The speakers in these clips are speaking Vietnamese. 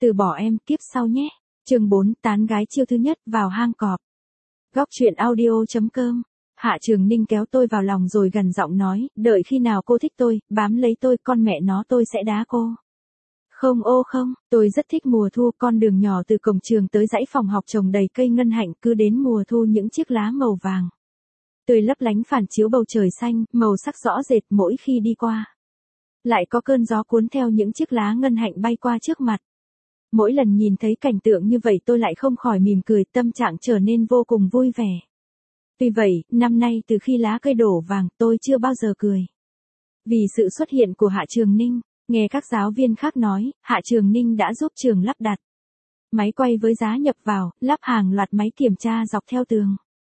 Từ bỏ em, kiếp sau nhé. Chương 4, tán gái chiêu thứ nhất vào hang cọp. Góc truyện audio.com. Hạ Trường Ninh kéo tôi vào lòng rồi gần giọng nói, đợi khi nào cô thích tôi, bám lấy tôi, con mẹ nó tôi sẽ đá cô. Không ô không, tôi rất thích mùa thu, con đường nhỏ từ cổng trường tới dãy phòng học trồng đầy cây ngân hạnh, cứ đến mùa thu những chiếc lá màu vàng tươi lấp lánh phản chiếu bầu trời xanh, màu sắc rõ rệt mỗi khi đi qua. Lại có cơn gió cuốn theo những chiếc lá ngân hạnh bay qua trước mặt. Mỗi lần nhìn thấy cảnh tượng như vậy tôi lại không khỏi mỉm cười, tâm trạng trở nên vô cùng vui vẻ. Vì vậy, năm nay từ khi lá cây đổ vàng, tôi chưa bao giờ cười. Vì sự xuất hiện của Hạ Trường Ninh, nghe các giáo viên khác nói, Hạ Trường Ninh đã giúp trường lắp đặt máy quay với giá nhập vào, lắp hàng loạt máy kiểm tra dọc theo tường.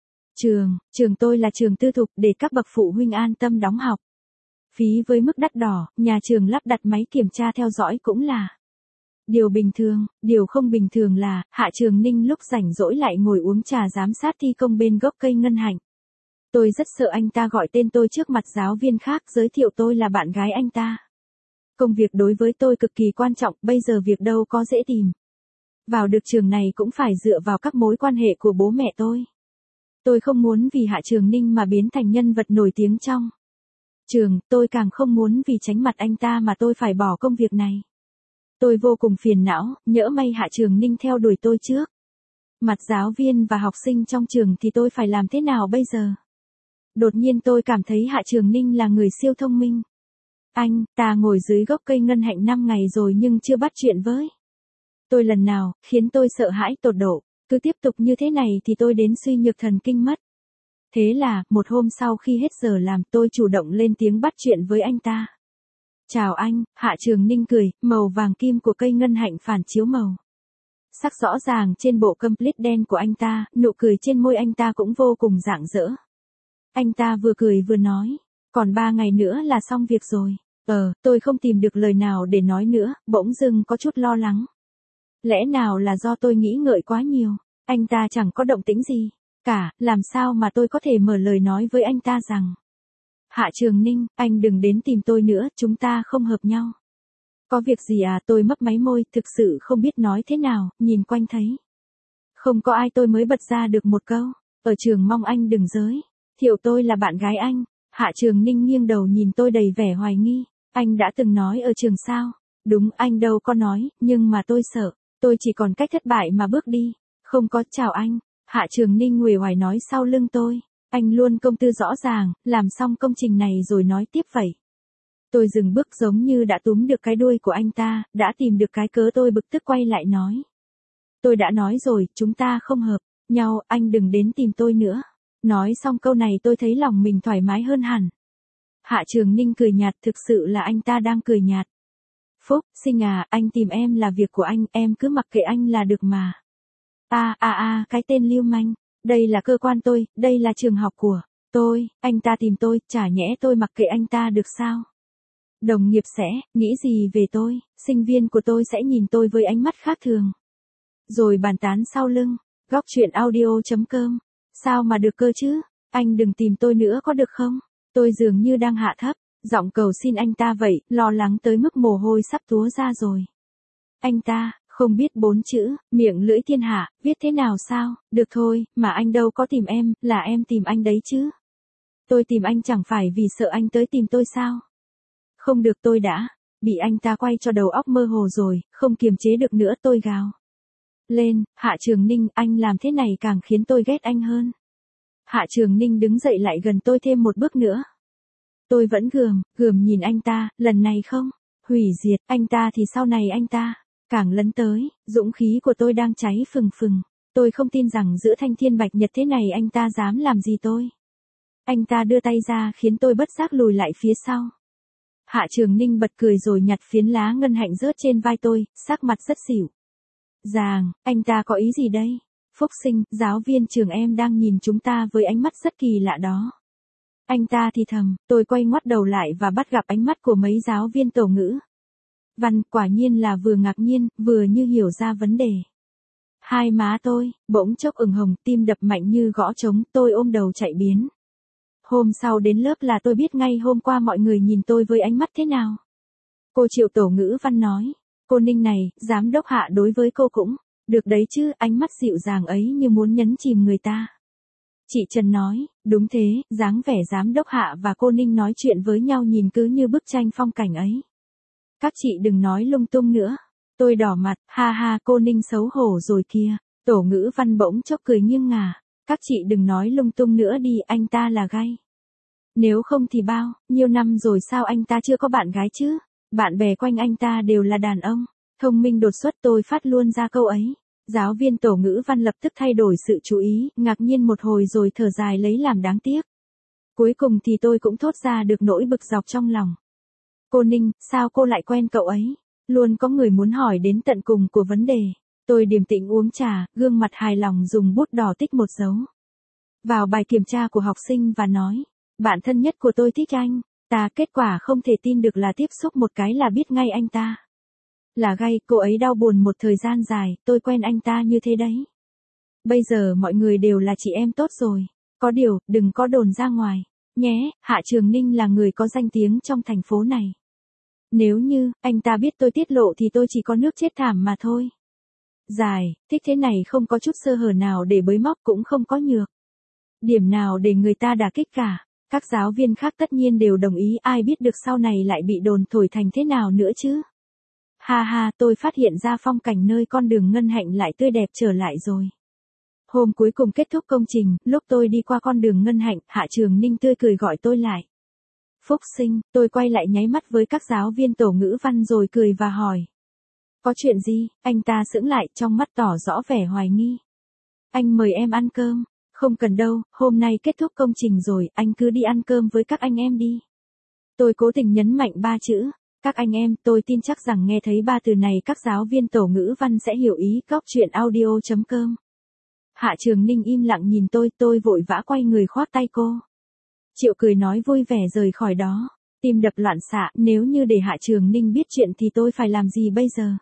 Trường tôi là trường tư thục để các bậc phụ huynh an tâm đóng học. Phí với mức đắt đỏ, nhà trường lắp đặt máy kiểm tra theo dõi cũng là điều bình thường. Điều không bình thường là, Hạ Trường Ninh lúc rảnh rỗi lại ngồi uống trà giám sát thi công bên gốc cây ngân hạnh. Tôi rất sợ anh ta gọi tên tôi trước mặt giáo viên khác, giới thiệu tôi là bạn gái anh ta. Công việc đối với tôi cực kỳ quan trọng, bây giờ việc đâu có dễ tìm. Vào được trường này cũng phải dựa vào các mối quan hệ của bố mẹ tôi. Tôi không muốn vì Hạ Trường Ninh mà biến thành nhân vật nổi tiếng trong trường, tôi càng không muốn vì tránh mặt anh ta mà tôi phải bỏ công việc này. Tôi vô cùng phiền não, nhỡ may Hạ Trường Ninh theo đuổi tôi trước mặt giáo viên và học sinh trong trường thì tôi phải làm thế nào bây giờ? Đột nhiên tôi cảm thấy Hạ Trường Ninh là người siêu thông minh. Anh ta ngồi dưới gốc cây ngân hạnh 5 ngày rồi nhưng chưa bắt chuyện với tôi lần nào, khiến tôi sợ hãi tột độ. Cứ tiếp tục như thế này thì tôi đến suy nhược thần kinh mất. Thế là, một hôm sau khi hết giờ làm, tôi chủ động lên tiếng bắt chuyện với anh ta. Chào anh, Hạ Trường Ninh cười, màu vàng kim của cây ngân hạnh phản chiếu màu sắc rõ ràng trên bộ complete đen của anh ta, nụ cười trên môi anh ta cũng vô cùng rạng rỡ. Anh ta vừa cười vừa nói, còn 3 ngày nữa là xong việc rồi. Tôi không tìm được lời nào để nói nữa, bỗng dưng có chút lo lắng. Lẽ nào là do tôi nghĩ ngợi quá nhiều? Anh ta chẳng có động tĩnh gì cả, làm sao mà tôi có thể mở lời nói với anh ta rằng: Hạ Trường Ninh, anh đừng đến tìm tôi nữa, chúng ta không hợp nhau. Có việc gì à? Tôi mấp máy môi, thực sự không biết nói thế nào, nhìn quanh thấy không có ai tôi mới bật ra được một câu. Ở trường mong anh đừng giới thiệu tôi là bạn gái anh. Hạ Trường Ninh nghiêng đầu nhìn tôi đầy vẻ hoài nghi. Anh đã từng nói ở trường sao? Đúng, anh đâu có nói, nhưng mà tôi sợ. Tôi chỉ còn cách thất bại mà bước đi. Không có, chào anh. Hạ Trường Ninh nguề hoài nói sau lưng tôi. Anh luôn công tư rõ ràng, làm xong công trình này rồi nói tiếp vậy. Tôi dừng bước giống như đã túm được cái đuôi của anh ta, đã tìm được cái cớ. Tôi bực tức quay lại nói. Tôi đã nói rồi, chúng ta không hợp nhau, anh đừng đến tìm tôi nữa. Nói xong câu này tôi thấy lòng mình thoải mái hơn hẳn. Hạ Trường Ninh cười nhạt, thực sự là anh ta đang cười nhạt. Phúc, Sinh à, anh tìm em là việc của anh, em cứ mặc kệ anh là được mà. Cái tên lưu manh. Đây là cơ quan tôi, đây là trường học của tôi, anh ta tìm tôi, chả nhẽ tôi mặc kệ anh ta được sao? Đồng nghiệp sẽ nghĩ gì về tôi, sinh viên của tôi sẽ nhìn tôi với ánh mắt khác thường. Rồi bàn tán sau lưng. Góc truyện audio.com. Sao mà được cơ chứ? Anh đừng tìm tôi nữa có được không? Tôi dường như đang hạ thấp giọng cầu xin anh ta vậy, lo lắng tới mức mồ hôi sắp túa ra rồi. Anh ta không biết 4 chữ, miệng lưỡi thiên hạ, viết thế nào sao? Được thôi, mà anh đâu có tìm em, là em tìm anh đấy chứ. Tôi tìm anh chẳng phải vì sợ anh tới tìm tôi sao? Không được, tôi đã bị anh ta quay cho đầu óc mơ hồ rồi, không kiềm chế được nữa, tôi gào lên. Hạ Trường Ninh, anh làm thế này càng khiến tôi ghét anh hơn. Hạ Trường Ninh đứng dậy lại gần tôi thêm một bước nữa. Tôi vẫn gườm nhìn anh ta, lần này không hủy diệt anh ta thì sau này anh ta càng lấn tới. Dũng khí của tôi đang cháy phừng phừng. Tôi không tin rằng giữa thanh thiên bạch nhật thế này anh ta dám làm gì tôi. Anh ta đưa tay ra khiến tôi bất giác lùi lại phía sau. Hạ Trường Ninh bật cười rồi nhặt phiến lá ngân hạnh rớt trên vai tôi, sắc mặt rất xỉu dàng. Anh ta có ý gì đây? Phúc Sinh, giáo viên trường em đang nhìn chúng ta với ánh mắt rất kỳ lạ đó. Anh ta thì thầm. Tôi quay ngoắt đầu lại và bắt gặp ánh mắt của mấy giáo viên tổ ngữ văn, quả nhiên là vừa ngạc nhiên, vừa như hiểu ra vấn đề. Hai má tôi bỗng chốc ửng hồng, tim đập mạnh như gõ trống, tôi ôm đầu chạy biến. Hôm sau đến lớp là tôi biết ngay hôm qua mọi người nhìn tôi với ánh mắt thế nào. Cô Triệu tổ ngữ văn nói, Cô Ninh này, giám đốc Hạ đối với cô cũng, được đấy chứ, ánh mắt dịu dàng ấy như muốn nhấn chìm người ta. Chị Trần nói, đúng thế, dáng vẻ giám đốc Hạ và cô Ninh nói chuyện với nhau nhìn cứ như bức tranh phong cảnh ấy. Các chị đừng nói lung tung nữa. Tôi đỏ mặt, ha ha, cô Ninh xấu hổ rồi kìa. Tổ Ngữ Văn bỗng chốc cười nghiêng ngả. Các chị đừng nói lung tung nữa đi, anh ta là gay. Nếu không thì bao, nhiêu năm rồi sao anh ta chưa có bạn gái chứ? Bạn bè quanh anh ta đều là đàn ông. Thông minh đột xuất, tôi phát luôn ra câu ấy. Giáo viên Tổ Ngữ Văn lập tức thay đổi sự chú ý, ngạc nhiên một hồi rồi thở dài lấy làm đáng tiếc. Cuối cùng thì tôi cũng thốt ra được nỗi bực dọc trong lòng. Cô Ninh, sao cô lại quen cậu ấy? Luôn có người muốn hỏi đến tận cùng của vấn đề. Tôi điềm tĩnh uống trà, gương mặt hài lòng dùng bút đỏ tích một dấu vào bài kiểm tra của học sinh và nói, bạn thân nhất của tôi thích anh. Kết quả không thể tin được là tiếp xúc một cái là biết ngay anh ta là gay. Cô ấy đau buồn một thời gian dài, tôi quen anh ta như thế đấy. Bây giờ mọi người đều là chị em tốt rồi. Có điều, đừng có đồn ra ngoài nhé, Hạ Trường Ninh là người có danh tiếng trong thành phố này. Nếu như anh ta biết tôi tiết lộ thì tôi chỉ có nước chết thảm mà thôi. Dài, thích thế này không có chút sơ hở nào để bới móc, cũng không có nhược điểm nào để người ta đả kích cả. Các giáo viên khác tất nhiên đều đồng ý, ai biết được sau này lại bị đồn thổi thành thế nào nữa chứ. Ha ha, tôi phát hiện ra phong cảnh nơi con đường Ngân Hạnh lại tươi đẹp trở lại rồi. Hôm cuối cùng kết thúc công trình, lúc tôi đi qua con đường Ngân Hạnh, Hạ Trường Ninh tươi cười gọi tôi lại. Phúc Sinh, tôi quay lại nháy mắt với các giáo viên Tổ Ngữ Văn rồi cười và hỏi. Có chuyện gì? Anh ta sững lại, trong mắt tỏ rõ vẻ hoài nghi. Anh mời em ăn cơm. Không cần đâu, hôm nay kết thúc công trình rồi, anh cứ đi ăn cơm với các anh em đi. Tôi cố tình nhấn mạnh 3 chữ. Các anh em, tôi tin chắc rằng nghe thấy 3 từ này các giáo viên Tổ Ngữ Văn sẽ hiểu ý. Góc chuyện audio.com. Hạ Trường Ninh im lặng nhìn tôi vội vã quay người khoác tay cô. Triệu cười nói vui vẻ rời khỏi đó. Tim đập loạn xạ, nếu như để Hạ Trường Ninh biết chuyện thì tôi phải làm gì bây giờ?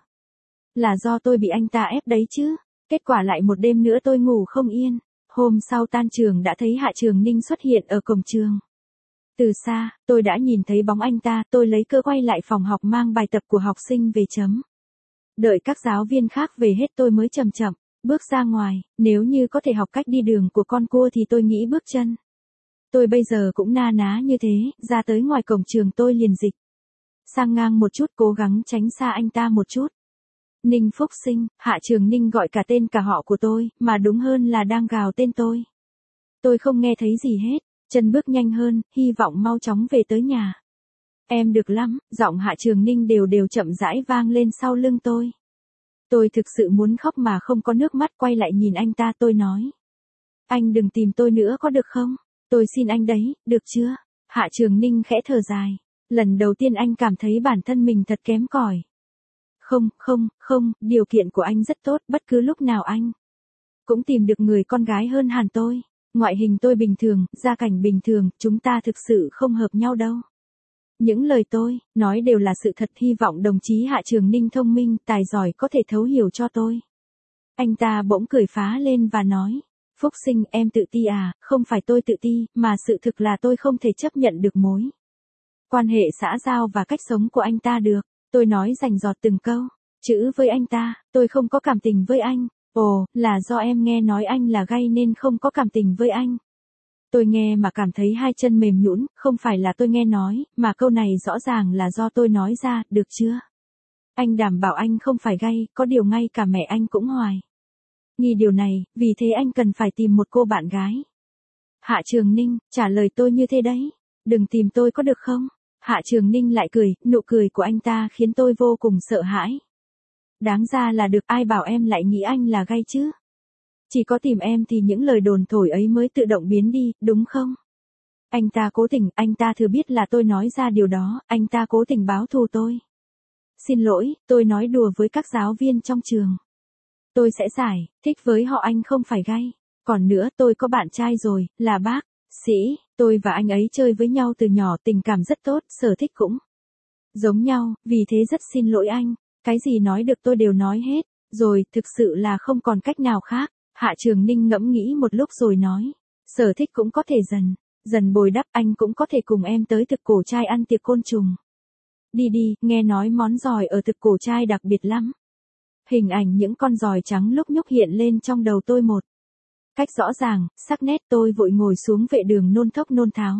Là do tôi bị anh ta ép đấy chứ. Kết quả lại một đêm nữa tôi ngủ không yên. Hôm sau tan trường đã thấy Hạ Trường Ninh xuất hiện ở cổng trường. Từ xa, tôi đã nhìn thấy bóng anh ta, tôi lấy cơ quay lại phòng học mang bài tập của học sinh về chấm. Đợi các giáo viên khác về hết tôi mới chậm chậm bước ra ngoài, nếu như có thể học cách đi đường của con cua thì tôi nghĩ bước chân. Tôi bây giờ cũng na ná như thế, ra tới ngoài cổng trường tôi liền dịch sang ngang một chút, cố gắng tránh xa anh ta một chút. Ninh Phúc Sinh, Hạ Trường Ninh gọi cả tên cả họ của tôi, mà đúng hơn là đang gào tên tôi. Tôi không nghe thấy gì hết, chân bước nhanh hơn, hy vọng mau chóng về tới nhà. Em được lắm, giọng Hạ Trường Ninh đều đều chậm rãi vang lên sau lưng tôi. Tôi thực sự muốn khóc mà không có nước mắt, quay lại nhìn anh ta tôi nói. Anh đừng tìm tôi nữa có được không? Tôi xin anh đấy, được chưa? Hạ Trường Ninh khẽ thở dài. Lần đầu tiên anh cảm thấy bản thân mình thật kém cỏi. Không, điều kiện của anh rất tốt, bất cứ lúc nào anh cũng tìm được người con gái hơn hẳn tôi. Ngoại hình tôi bình thường, gia cảnh bình thường, chúng ta thực sự không hợp nhau đâu. Những lời tôi nói đều là sự thật, hy vọng đồng chí Hạ Trường Ninh thông minh, tài giỏi có thể thấu hiểu cho tôi. Anh ta bỗng cười phá lên và nói, Phúc Sinh, em tự ti à? Không phải tôi tự ti, mà sự thực là tôi không thể chấp nhận được mối quan hệ xã giao và cách sống của anh ta được. Tôi nói rành rọt từng câu chữ với anh ta, tôi không có cảm tình với anh. Ồ, là do em nghe nói anh là gay nên không có cảm tình với anh. Tôi nghe mà cảm thấy hai chân mềm nhũn, không phải là tôi nghe nói, mà câu này rõ ràng là do tôi nói ra, được chưa? Anh đảm bảo anh không phải gay, có điều ngay cả mẹ anh cũng hoài nghi điều này, vì thế anh cần phải tìm một cô bạn gái. Hạ Trường Ninh, trả lời tôi như thế đấy, đừng tìm tôi có được không? Hạ Trường Ninh lại cười, nụ cười của anh ta khiến tôi vô cùng sợ hãi. Đáng ra là được, ai bảo em lại nghĩ anh là gay chứ? Chỉ có tìm em thì những lời đồn thổi ấy mới tự động biến đi, đúng không? Anh ta cố tình, anh ta thừa biết là tôi nói ra điều đó, anh ta cố tình báo thù tôi. Xin lỗi, tôi nói đùa với các giáo viên trong trường. Tôi sẽ giải thích với họ anh không phải gay. Còn nữa, tôi có bạn trai rồi, là bác sĩ, tôi và anh ấy chơi với nhau từ nhỏ, tình cảm rất tốt, sở thích cũng giống nhau, vì thế rất xin lỗi anh. Cái gì nói được tôi đều nói hết, rồi, thực sự là không còn cách nào khác. Hạ Trường Ninh ngẫm nghĩ một lúc rồi nói, sở thích cũng có thể dần bồi đắp, anh cũng có thể cùng em tới thực cổ trai ăn tiệc côn trùng. Đi đi, nghe nói món giòi ở thực cổ trai đặc biệt lắm. Hình ảnh những con giòi trắng lúc nhúc hiện lên trong đầu tôi một cách rõ ràng, sắc nét. Tôi vội ngồi xuống vệ đường nôn thốc nôn tháo.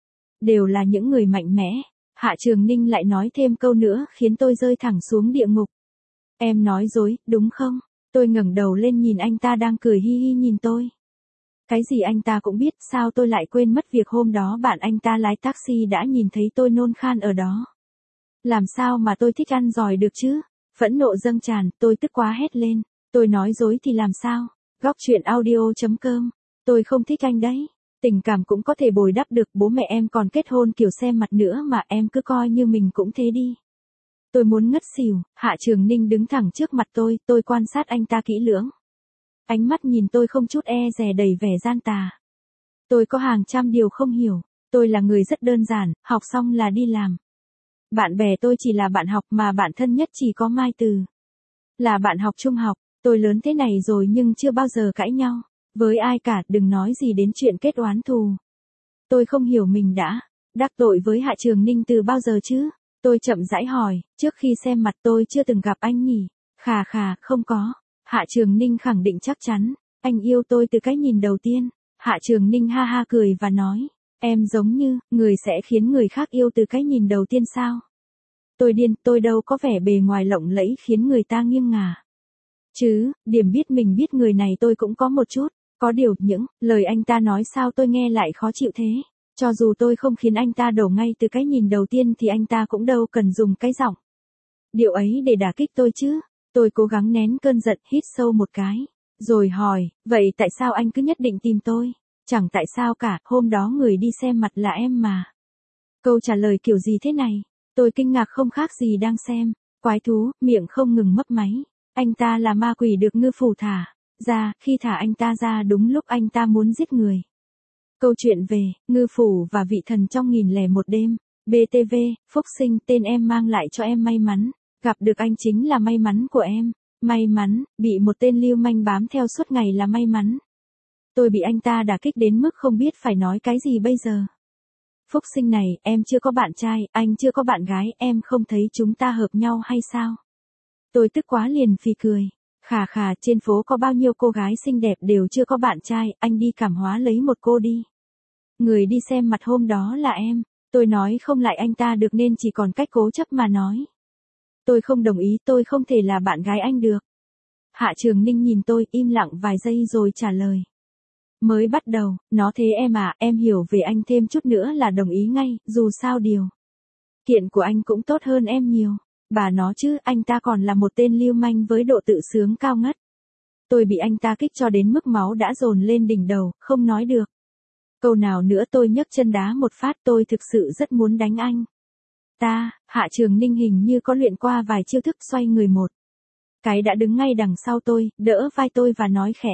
Đều là những người mạnh mẽ. Hạ Trường Ninh lại nói thêm câu nữa khiến tôi rơi thẳng xuống địa ngục. Em nói dối, đúng không? Tôi ngẩng đầu lên nhìn anh ta đang cười hi hi nhìn tôi. Cái gì anh ta cũng biết, sao tôi lại quên mất việc hôm đó bạn anh ta lái taxi đã nhìn thấy tôi nôn khan ở đó. Làm sao mà tôi thích ăn giòi được chứ? Phẫn nộ dâng tràn, tôi tức quá hét lên. Tôi nói dối thì làm sao? Góc truyện audio.com. Tôi không thích anh đấy. Tình cảm cũng có thể bồi đắp được, bố mẹ em còn kết hôn kiểu xem mặt nữa mà em cứ coi như mình cũng thế đi. Tôi muốn ngất xỉu. Hạ Trường Ninh đứng thẳng trước mặt tôi quan sát anh ta kỹ lưỡng. Ánh mắt nhìn tôi không chút e dè đầy vẻ gian tà. Tôi có hàng trăm điều không hiểu. Tôi là người rất đơn giản, học xong là đi làm. Bạn bè tôi chỉ là bạn học mà bạn thân nhất chỉ có Mai Từ. Là bạn học trung học. Tôi lớn thế này rồi nhưng chưa bao giờ cãi nhau với ai cả, đừng nói gì đến chuyện kết oán thù. Tôi không hiểu mình đã đắc tội với Hạ Trường Ninh từ bao giờ chứ? Tôi chậm rãi hỏi, trước khi xem mặt tôi chưa từng gặp anh nhỉ? Khà khà, không có. Hạ Trường Ninh khẳng định chắc chắn, anh yêu tôi từ cái nhìn đầu tiên. Hạ Trường Ninh ha ha cười và nói, em giống như, người sẽ khiến người khác yêu từ cái nhìn đầu tiên sao? Tôi điên, tôi đâu có vẻ bề ngoài lộng lẫy khiến người ta nghiêng ngả. Chứ, điểm biết mình biết người này tôi cũng có một chút. Có điều, những lời anh ta nói sao tôi nghe lại khó chịu thế. Cho dù tôi không khiến anh ta đổ ngay từ cái nhìn đầu tiên thì anh ta cũng đâu cần dùng cái giọng điệu ấy để đả kích tôi chứ. Tôi cố gắng nén cơn giận, hít sâu một cái. Rồi hỏi, vậy tại sao anh cứ nhất định tìm tôi? Chẳng tại sao cả, hôm đó người đi xem mặt là em mà. Câu trả lời kiểu gì thế này? Tôi kinh ngạc không khác gì đang xem quái thú, miệng không ngừng mấp máy. Anh ta là ma quỷ được ngư phủ thả ra, khi thả anh ta ra đúng lúc anh ta muốn giết người. Câu chuyện về ngư phủ và vị thần trong 1001 đêm. BTV, Phúc Sinh, tên em mang lại cho em may mắn. Gặp được anh chính là may mắn của em. May mắn, bị một tên lưu manh bám theo suốt ngày là may mắn. Tôi bị anh ta đả kích đến mức không biết phải nói cái gì bây giờ. Phúc Sinh này, em chưa có bạn trai, anh chưa có bạn gái, em không thấy chúng ta hợp nhau hay sao? Tôi tức quá liền phì cười. Khà khà, trên phố có bao nhiêu cô gái xinh đẹp đều chưa có bạn trai, anh đi cảm hóa lấy một cô đi. Người đi xem mặt hôm đó là em. Tôi nói không lại anh ta được nên chỉ còn cách cố chấp mà nói. Tôi không đồng ý, tôi không thể là bạn gái anh được. Hạ Trường Ninh nhìn tôi im lặng vài giây rồi trả lời. Mới bắt đầu, nó thế em à, em hiểu về anh thêm chút nữa là đồng ý ngay, dù sao điều kiện của anh cũng tốt hơn em nhiều. Bà nó chứ, anh ta còn là một tên lưu manh với độ tự sướng cao ngất. Tôi bị anh ta kích cho đến mức máu đã dồn lên đỉnh đầu, không nói được câu nào nữa. Tôi nhấc chân đá một phát, tôi thực sự rất muốn đánh anh ta. Hạ Trường Ninh hình như có luyện qua vài chiêu thức, xoay người một cái đã đứng ngay đằng sau tôi, đỡ vai tôi và nói khẽ.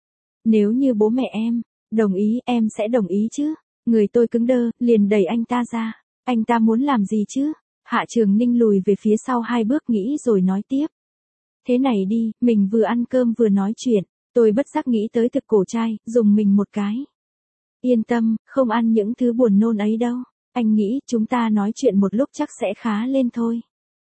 Nếu như bố mẹ em đồng ý, em sẽ đồng ý chứ? Người tôi cứng đơ, liền đẩy anh ta ra. Anh ta muốn làm gì chứ? Hạ Trường Ninh lùi về phía sau 2 bước nghĩ rồi nói tiếp. Thế này đi, mình vừa ăn cơm vừa nói chuyện. Tôi bất giác nghĩ tới thực cổ trai, dùng mình một cái. Yên tâm, không ăn những thứ buồn nôn ấy đâu. Anh nghĩ chúng ta nói chuyện một lúc chắc sẽ khá lên thôi.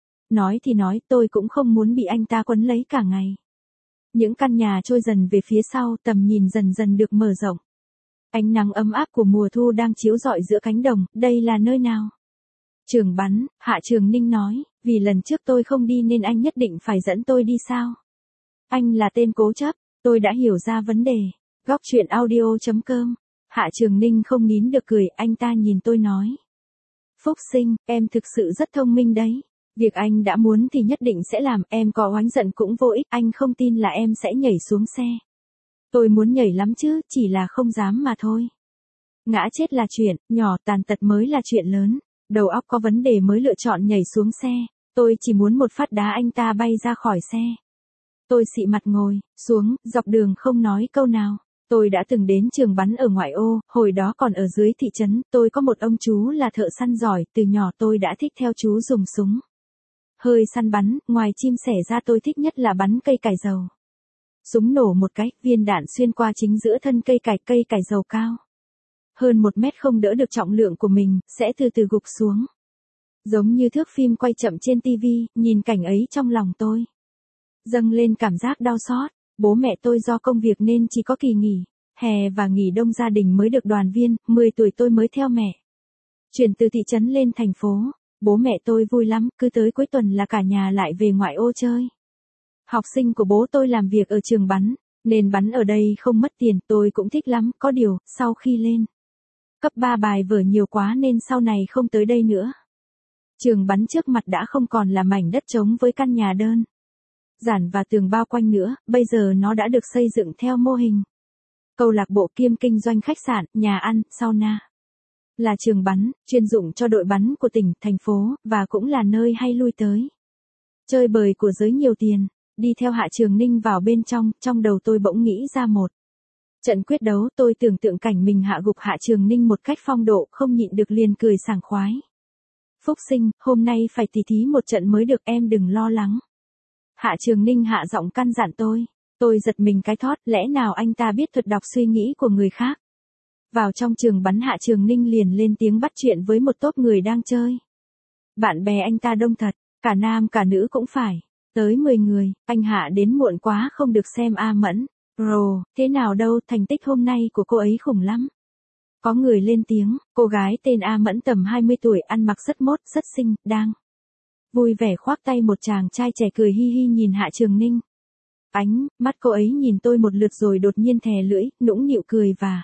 Nói thì nói, tôi cũng không muốn bị anh ta quấn lấy cả ngày. Những căn nhà trôi dần về phía sau, tầm nhìn dần dần được mở rộng. Ánh nắng ấm áp của mùa thu đang chiếu rọi giữa cánh đồng, đây là nơi nào? Trường bắn, Hạ Trường Ninh nói, vì lần trước tôi không đi nên anh nhất định phải dẫn tôi đi sao? Anh là tên cố chấp, tôi đã hiểu ra vấn đề. Góc truyện audio.com. Hạ Trường Ninh không nín được cười, anh ta nhìn tôi nói. Phúc Sinh, em thực sự rất thông minh đấy. Việc anh đã muốn thì nhất định sẽ làm, em có oán giận cũng vô ích, anh không tin là em sẽ nhảy xuống xe. Tôi muốn nhảy lắm chứ, chỉ là không dám mà thôi. Ngã chết là chuyện nhỏ, tàn tật mới là chuyện lớn. Đầu óc có vấn đề mới lựa chọn nhảy xuống xe. Tôi chỉ muốn một phát đá anh ta bay ra khỏi xe. Tôi xị mặt ngồi xuống, dọc đường không nói câu nào. Tôi đã từng đến trường bắn ở ngoại ô, hồi đó còn ở dưới thị trấn, tôi có một ông chú là thợ săn giỏi, từ nhỏ tôi đã thích theo chú dùng súng hơi săn bắn, ngoài chim sẻ ra tôi thích nhất là bắn cây cải dầu. Súng nổ một cái, viên đạn xuyên qua chính giữa thân cây cải dầu cao hơn 1 mét không đỡ được trọng lượng của mình, sẽ từ từ gục xuống. Giống như thước phim quay chậm trên tivi, nhìn cảnh ấy trong lòng tôi dâng lên cảm giác đau xót. Bố mẹ tôi do công việc nên chỉ có kỳ nghỉ hè và nghỉ đông gia đình mới được đoàn viên, 10 tuổi tôi mới theo mẹ chuyển từ thị trấn lên thành phố. Bố mẹ tôi vui lắm, cứ tới cuối tuần là cả nhà lại về ngoại ô chơi. Học sinh của bố tôi làm việc ở trường bắn, nên bắn ở đây không mất tiền, tôi cũng thích lắm, có điều, sau khi lên cấp 3 bài vở nhiều quá nên sau này không tới đây nữa. Trường bắn trước mặt đã không còn là mảnh đất trống với căn nhà đơn giản và tường bao quanh nữa, bây giờ nó đã được xây dựng theo mô hình câu lạc bộ kiêm kinh doanh khách sạn, nhà ăn, sauna. Là trường bắn, chuyên dụng cho đội bắn của tỉnh, thành phố, và cũng là nơi hay lui tới chơi bời của giới nhiều tiền. Đi theo Hạ Trường Ninh vào bên trong đầu tôi bỗng nghĩ ra một trận quyết đấu. Tôi tưởng tượng cảnh mình hạ gục Hạ Trường Ninh một cách phong độ, không nhịn được liền cười sảng khoái. Phúc Sinh, hôm nay phải tỉ thí một trận mới được, em đừng lo lắng. Hạ Trường Ninh hạ giọng căn dặn tôi. Tôi giật mình cái thót, lẽ nào anh ta biết thuật đọc suy nghĩ của người khác. Vào trong trường bắn, Hạ Trường Ninh liền lên tiếng bắt chuyện với một tốp người đang chơi. Bạn bè anh ta đông thật, cả nam cả nữ cũng phải. Tới 10 người, anh Hạ đến muộn quá không được xem A Mẫn. Rồ, thế nào đâu, thành tích hôm nay của cô ấy khủng lắm. Có người lên tiếng, cô gái tên A Mẫn tầm 20 tuổi, ăn mặc rất mốt, rất xinh, đang vui vẻ khoác tay một chàng trai trẻ cười hi hi nhìn Hạ Trường Ninh. Ánh mắt cô ấy nhìn tôi một lượt rồi đột nhiên thè lưỡi, nũng nịu cười và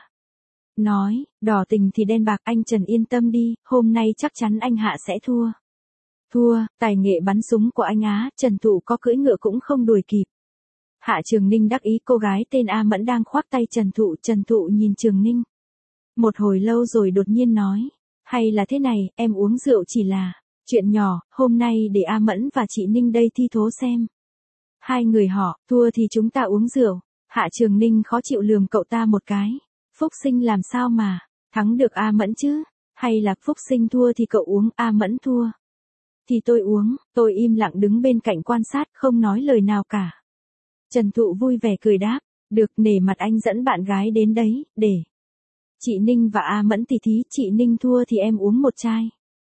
nói, đỏ tình thì đen bạc, anh Trần yên tâm đi, hôm nay chắc chắn anh Hạ sẽ thua. Thua, tài nghệ bắn súng của anh Á, Trần Thụ có cưỡi ngựa cũng không đuổi kịp. Hạ Trường Ninh đắc ý, cô gái tên A Mẫn đang khoác tay Trần Thụ nhìn Trường Ninh một hồi lâu rồi đột nhiên nói, hay là thế này, em uống rượu chỉ là chuyện nhỏ, hôm nay để A Mẫn và chị Ninh đây thi thố xem. Hai người họ, thua thì chúng ta uống rượu. Hạ Trường Ninh khó chịu lườm cậu ta một cái. Phúc Sinh làm sao mà thắng được A Mẫn chứ? Hay là Phúc Sinh thua thì cậu uống, A Mẫn thua thì tôi uống. Tôi im lặng đứng bên cạnh quan sát, không nói lời nào cả. Trần Thụ vui vẻ cười đáp, được, nể mặt anh dẫn bạn gái đến đấy, để chị Ninh và A Mẫn tỉ thí, chị Ninh thua thì em uống một chai.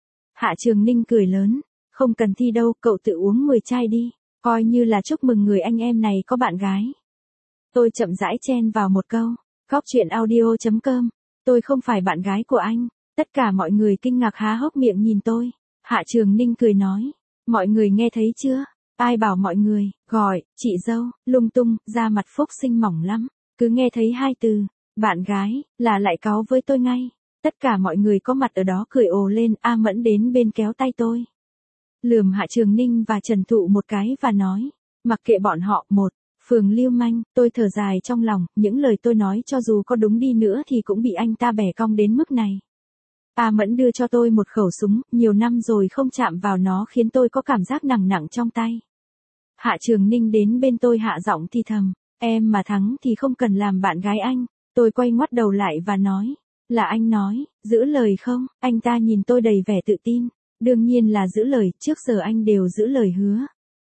Hạ Trường Ninh cười lớn, không cần thi đâu, cậu tự uống 10 chai đi, coi như là chúc mừng người anh em này có bạn gái. Tôi chậm rãi chen vào một câu, Góc Chuyện Audio.com, tôi không phải bạn gái của anh. Tất cả mọi người kinh ngạc há hốc miệng nhìn tôi. Hạ Trường Ninh cười nói, mọi người nghe thấy chưa? Ai bảo mọi người, gọi, chị dâu, lung tung, da mặt Phúc Sinh mỏng lắm. Cứ nghe thấy hai từ, bạn gái, là lại cáu với tôi ngay. Tất cả mọi người có mặt ở đó cười ồ lên. A Mẫn đến bên kéo tay tôi, lườm Hạ Trường Ninh và Trần Thụ một cái và nói, mặc kệ bọn họ, một phường lưu manh. Tôi thở dài trong lòng, những lời tôi nói cho dù có đúng đi nữa thì cũng bị anh ta bẻ cong đến mức này. A Mẫn đưa cho tôi một khẩu súng, nhiều năm rồi không chạm vào nó khiến tôi có cảm giác nặng nặng trong tay. Hạ Trường Ninh đến bên tôi hạ giọng thì thầm, em mà thắng thì không cần làm bạn gái anh. Tôi quay ngoắt đầu lại và nói, là anh nói, giữ lời không? Anh ta nhìn tôi đầy vẻ tự tin, đương nhiên là giữ lời, trước giờ anh đều giữ lời hứa.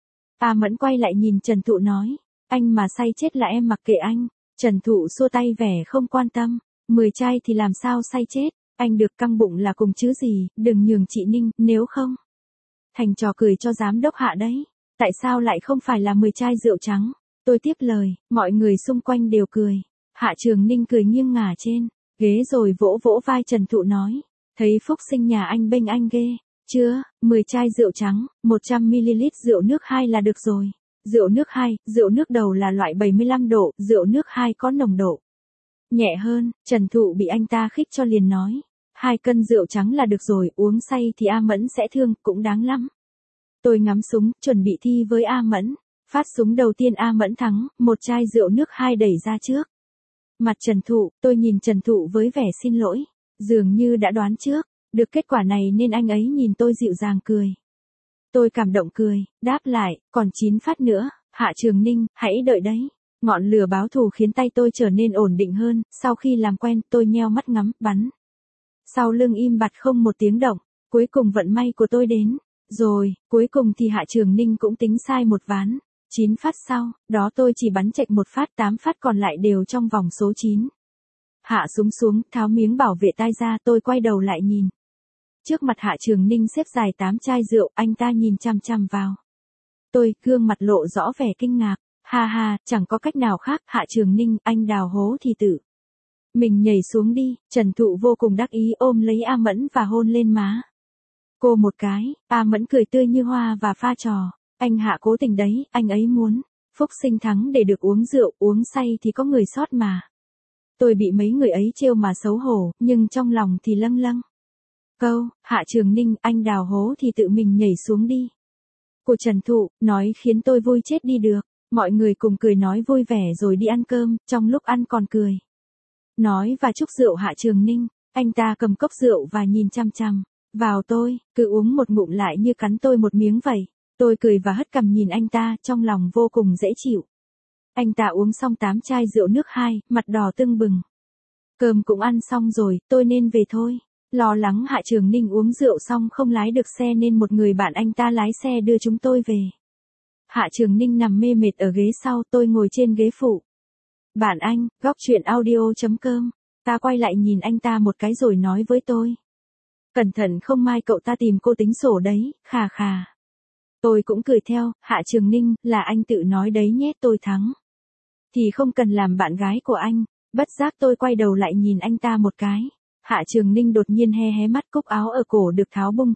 A Mẫn quay lại nhìn Trần Thụ nói, anh mà say chết là em mặc kệ anh. Trần Thụ xua tay vẻ không quan tâm, 10 chai thì làm sao say chết, anh được căng bụng là cùng chứ gì, đừng nhường chị Ninh, nếu không thành trò cười cho giám đốc Hạ đấy. Tại sao lại không phải là 10 chai rượu trắng? Tôi tiếp lời, mọi người xung quanh đều cười. Hạ Trường Ninh cười nghiêng ngả trên ghế rồi vỗ vỗ vai Trần Thụ nói, thấy Phúc Sinh nhà anh bênh anh ghê. Chưa, 10 chai rượu trắng, 100ml rượu nước 2 là được rồi. Rượu nước 2, rượu nước đầu là loại 75 độ, rượu nước 2 có nồng độ nhẹ hơn. Trần Thụ bị anh ta khích cho liền nói, 2 cân rượu trắng là được rồi, uống say thì A Mẫn sẽ thương, cũng đáng lắm. Tôi ngắm súng, chuẩn bị thi với A Mẫn. Phát súng đầu tiên A Mẫn thắng, một chai rượu nước 2 đẩy ra trước mặt Trần Thụ. Tôi nhìn Trần Thụ với vẻ xin lỗi, dường như đã đoán trước được kết quả này nên anh ấy nhìn tôi dịu dàng cười. Tôi cảm động cười, đáp lại, còn 9 phát nữa, Hạ Trường Ninh, hãy đợi đấy. Ngọn lửa báo thù khiến tay tôi trở nên ổn định hơn, sau khi làm quen, tôi nheo mắt ngắm, bắn. Sau lưng im bặt không một tiếng động, cuối cùng vận may của tôi đến. Rồi, cuối cùng thì Hạ Trường Ninh cũng tính sai một ván. 9 phát sau, đó tôi chỉ bắn chệch một phát, 8 phát còn lại đều trong vòng số 9. Hạ súng xuống, tháo miếng bảo vệ tai ra, tôi quay đầu lại nhìn Trước mặt Hạ Trường Ninh xếp dài 8 chai rượu, anh ta nhìn chằm chằm vào. Tôi, gương mặt lộ rõ vẻ kinh ngạc. Ha ha, chẳng có cách nào khác, Hạ Trường Ninh, anh đào hố thì tự mình nhảy xuống đi. Trần Thụ vô cùng đắc ý ôm lấy A Mẫn và hôn lên má cô một cái. A Mẫn cười tươi như hoa và pha trò. Anh Hạ cố tình đấy, anh ấy muốn phúc sinh thắng để được uống rượu, uống say thì có người sót mà. Tôi bị mấy người ấy trêu mà xấu hổ, nhưng trong lòng thì lâng lâng. Câu, Hạ Trường Ninh, anh đào hố thì tự mình nhảy xuống đi của Trần Thụ, nói khiến tôi vui chết đi được. Mọi người cùng cười nói vui vẻ rồi đi ăn cơm, trong lúc ăn còn cười nói và chúc rượu Hạ Trường Ninh. Anh ta cầm cốc rượu và nhìn chăm chăm vào tôi, cứ uống một ngụm lại như cắn tôi một miếng vậy. Tôi cười và hất cằm nhìn anh ta, trong lòng vô cùng dễ chịu. Anh ta uống xong 8 chai rượu nước 2, mặt đỏ tưng bừng. Cơm cũng ăn xong rồi, tôi nên về thôi. Lo lắng Hạ Trường Ninh uống rượu xong không lái được xe nên một người bạn anh ta lái xe đưa chúng tôi về. Hạ Trường Ninh nằm mê mệt ở ghế sau, tôi ngồi trên ghế phụ. Bạn anh, góc chuyện audio.com. Ta quay lại nhìn anh ta một cái rồi nói với tôi. Cẩn thận không mai cậu ta tìm cô tính sổ đấy, khà khà. Tôi cũng cười theo, Hạ Trường Ninh, là anh tự nói đấy nhé, tôi thắng thì không cần làm bạn gái của anh. Bất giác tôi quay đầu lại nhìn anh ta một cái. Hạ Trường Ninh đột nhiên hé hé mắt, cúc áo ở cổ được tháo bung,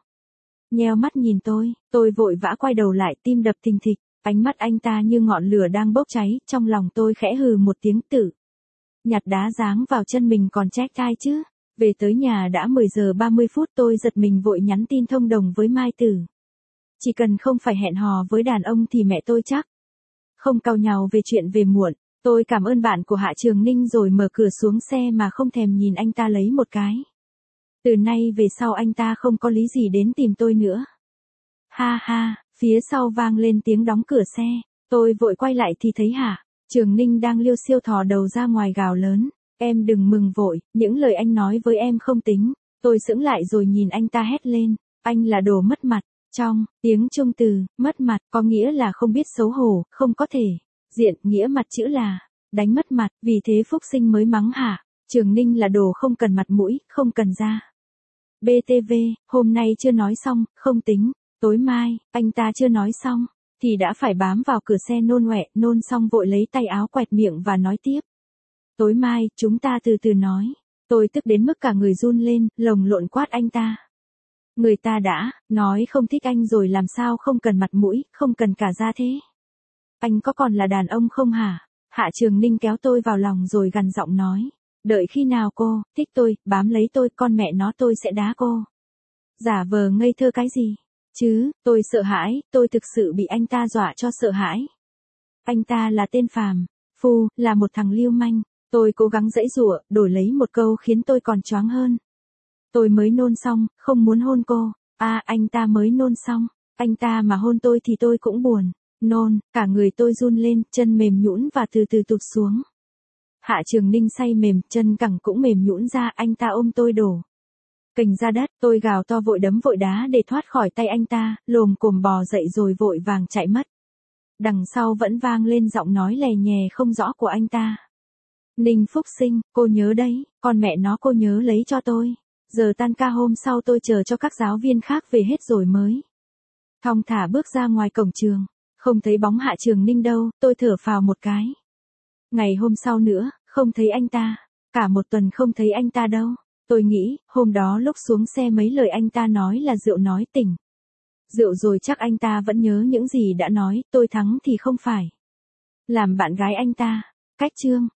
nheo mắt nhìn tôi vội vã quay đầu lại, tim đập thình thịch, ánh mắt anh ta như ngọn lửa đang bốc cháy, trong lòng tôi khẽ hừ một tiếng tự nhặt đá giáng vào chân mình còn trách ai chứ. Về tới nhà đã 10 giờ 30 phút, tôi giật mình vội nhắn tin thông đồng với Mai Tử. Chỉ cần không phải hẹn hò với đàn ông thì mẹ tôi chắc không cau nhàu về chuyện về muộn. Tôi cảm ơn bạn của Hạ Trường Ninh rồi mở cửa xuống xe mà không thèm nhìn anh ta lấy một cái. Từ nay về sau anh ta không có lý gì đến tìm tôi nữa. Ha ha, phía sau vang lên tiếng đóng cửa xe. Tôi vội quay lại thì thấy Hạ Trường Ninh đang liêu xiêu thò đầu ra ngoài gào lớn. Em đừng mừng vội, những lời anh nói với em không tính. Tôi sững lại rồi nhìn anh ta hét lên. Anh là đồ mất mặt. Trong tiếng Trung từ, mất mặt có nghĩa là không biết xấu hổ, không có thể diện, nghĩa mặt chữ là đánh mất mặt, vì thế Phúc Sinh mới mắng Hạ Trường Ninh là đồ không cần mặt mũi, không cần ra. BTV, hôm nay chưa nói xong, không tính, tối mai, anh ta chưa nói xong, thì đã phải bám vào cửa xe nôn ọe, nôn xong vội lấy tay áo quẹt miệng và nói tiếp. Tối mai, chúng ta từ từ nói. Tôi tức đến mức cả người run lên, lồng lộn quát anh ta. Người ta đã nói không thích anh rồi làm sao không cần mặt mũi, không cần cả da thế. Anh có còn là đàn ông không hả? Hạ Trường Ninh kéo tôi vào lòng rồi gằn giọng nói. Đợi khi nào cô thích tôi, bám lấy tôi, con mẹ nó tôi sẽ đá cô. Giả vờ ngây thơ cái gì? Chứ, tôi sợ hãi, tôi thực sự bị anh ta dọa cho sợ hãi. Anh ta là tên phàm phu, là một thằng lưu manh. Tôi cố gắng giãy giụa, đổi lấy một câu khiến tôi còn choáng hơn. Tôi mới nôn xong, không muốn hôn cô. Anh ta mới nôn xong. Anh ta mà hôn tôi thì tôi cũng buồn. Nôn, cả người tôi run lên, chân mềm nhũn và từ từ tụt xuống. Hạ Trường Ninh say mềm, chân cẳng cũng mềm nhũn ra, anh ta ôm tôi đổ kềnh ra đất, tôi gào to vội đấm vội đá để thoát khỏi tay anh ta, lồm cồm bò dậy rồi vội vàng chạy mất. Đằng sau vẫn vang lên giọng nói lè nhè không rõ của anh ta. Ninh Phúc Sinh, cô nhớ đấy, con mẹ nó cô nhớ lấy cho tôi. Giờ tan ca hôm sau tôi chờ cho các giáo viên khác về hết rồi mới thong thả bước ra ngoài cổng trường. Không thấy bóng Hạ Trường Ninh đâu, tôi thở phào một cái. Ngày hôm sau nữa, không thấy anh ta. Cả một tuần không thấy anh ta đâu. Tôi nghĩ, hôm đó lúc xuống xe mấy lời anh ta nói là rượu nói tỉnh. Rượu rồi chắc anh ta vẫn nhớ những gì đã nói, tôi thắng thì không phải làm bạn gái anh ta. Cách chương